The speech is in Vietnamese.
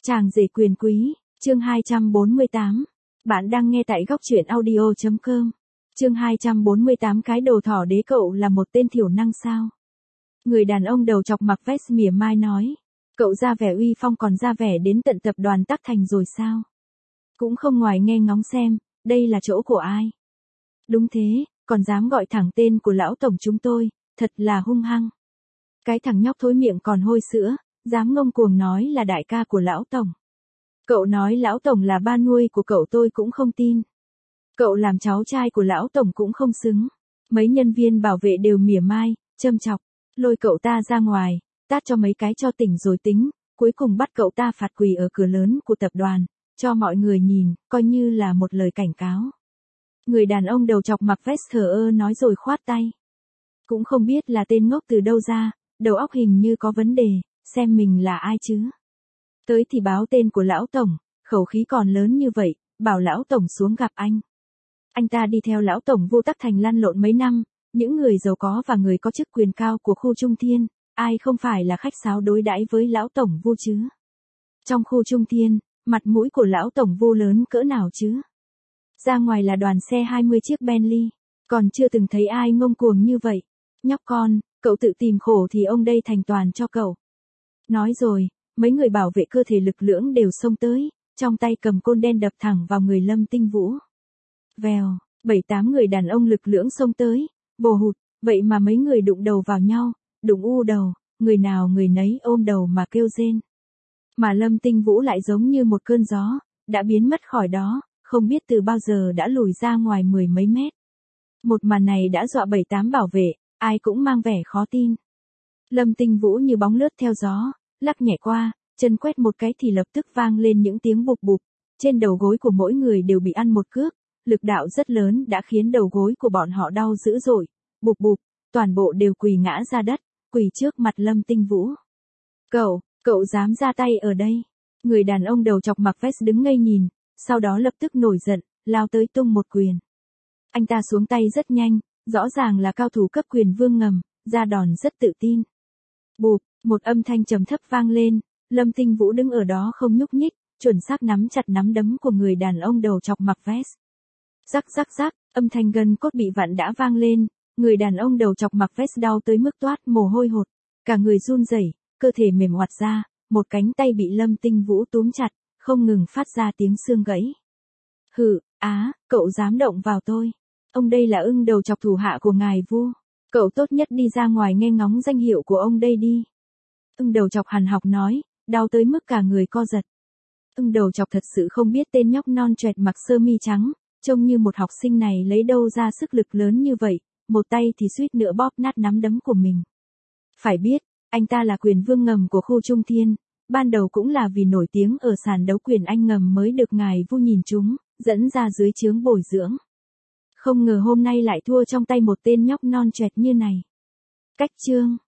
Chàng rể quyền quý, chương 248. Bạn đang nghe tại góc truyện audio.com. Chương 248 cái đầu thỏ đế cậu là một tên thiểu năng sao? Người đàn ông đầu chọc mặc vest mỉa mai nói. Cậu ra vẻ uy phong còn ra vẻ đến tận tập đoàn Tắc Thành rồi sao? Cũng không ngoài nghe ngóng xem, đây là chỗ của ai? Đúng thế, còn dám gọi thẳng tên của lão tổng chúng tôi, thật là hung hăng. Cái thằng nhóc thối miệng còn hôi sữa, dám ngông cuồng nói là đại ca của lão tổng. Cậu nói lão tổng là ba nuôi của cậu tôi cũng không tin. Cậu làm cháu trai của lão tổng cũng không xứng. Mấy nhân viên bảo vệ đều mỉa mai, châm chọc, lôi cậu ta ra ngoài, tát cho mấy cái cho tỉnh rồi tính, cuối cùng bắt cậu ta phạt quỳ ở cửa lớn của tập đoàn, cho mọi người nhìn, coi như là một lời cảnh cáo. Người đàn ông đầu chọc mặc vest thờ ơ nói rồi khoát tay. Cũng không biết là tên ngốc từ đâu ra, đầu óc hình như có vấn đề, xem mình là ai chứ. Tới thì báo tên của lão tổng, khẩu khí còn lớn như vậy, bảo lão tổng xuống gặp anh. Anh ta đi theo lão tổng Vu Tắc Thành lăn lộn mấy năm, những người giàu có và người có chức quyền cao của khu Trung Thiên, ai không phải là khách sáo đối đãi với lão tổng Vu chứ. Trong khu Trung Thiên, mặt mũi của lão tổng Vu lớn cỡ nào chứ. Ra ngoài là đoàn xe 20 chiếc Bentley, còn chưa từng thấy ai ngông cuồng như vậy. Nhóc con, cậu tự tìm khổ thì ông đây thành toàn cho cậu. Nói rồi, mấy người bảo vệ cơ thể lực lưỡng đều xông tới, trong tay cầm côn đen đập thẳng vào người Lâm Tinh Vũ. Vèo, 7-8 người đàn ông lực lưỡng xông tới, bồ hụt, vậy mà mấy người đụng đầu vào nhau, đụng u đầu, người nào người nấy ôm đầu mà kêu rên. Mà Lâm Tinh Vũ lại giống như một cơn gió, đã biến mất khỏi đó, không biết từ bao giờ đã lùi ra ngoài 10 mấy mét. Một màn này đã dọa 7-8 bảo vệ, ai cũng mang vẻ khó tin. Lâm Tinh Vũ như bóng lướt theo gió, lắc nhẹ qua, chân quét một cái thì lập tức vang lên những tiếng bụp bụp, trên đầu gối của mỗi người đều bị ăn một cước, lực đạo rất lớn đã khiến đầu gối của bọn họ đau dữ dội, bụp bụp, toàn bộ đều quỳ ngã ra đất, quỳ trước mặt Lâm Tinh Vũ. Cậu dám ra tay ở đây? Người đàn ông đầu chọc mặc vest đứng ngây nhìn, sau đó lập tức nổi giận, lao tới tung một quyền. Anh ta xuống tay rất nhanh, rõ ràng là cao thủ cấp quyền vương ngầm, ra đòn rất tự tin. Bụp, một âm thanh trầm thấp vang lên, Lâm Tinh Vũ đứng ở đó không nhúc nhích, chuẩn xác nắm chặt nắm đấm của người đàn ông đầu chọc mặc vest. Rắc rắc rắc, âm thanh gân cốt bị vặn đã vang lên, người đàn ông đầu chọc mặc vest đau tới mức toát mồ hôi hột, cả người run rẩy, cơ thể mềm oặt ra, một cánh tay bị Lâm Tinh Vũ túm chặt, không ngừng phát ra tiếng xương gãy. Hừ, cậu dám động vào tôi. Ông đây là ưng đầu chọc thủ hạ của ngài Vu. Cậu tốt nhất đi ra ngoài nghe ngóng danh hiệu của ông đây đi. Ưng đầu chọc hằn học nói, đau tới mức cả người co giật. Ưng đầu chọc thật sự không biết tên nhóc non choẹt mặc sơ mi trắng, trông như một học sinh này lấy đâu ra sức lực lớn như vậy, một tay thì suýt nữa bóp nát nắm đấm của mình. Phải biết, anh ta là quyền vương ngầm của khu Trung Thiên, ban đầu cũng là vì nổi tiếng ở sàn đấu quyền Anh ngầm mới được ngài Vu nhìn trúng, dẫn ra dưới trướng bồi dưỡng. Không ngờ hôm nay lại thua trong tay một tên nhóc non choẹt như này. Cách chương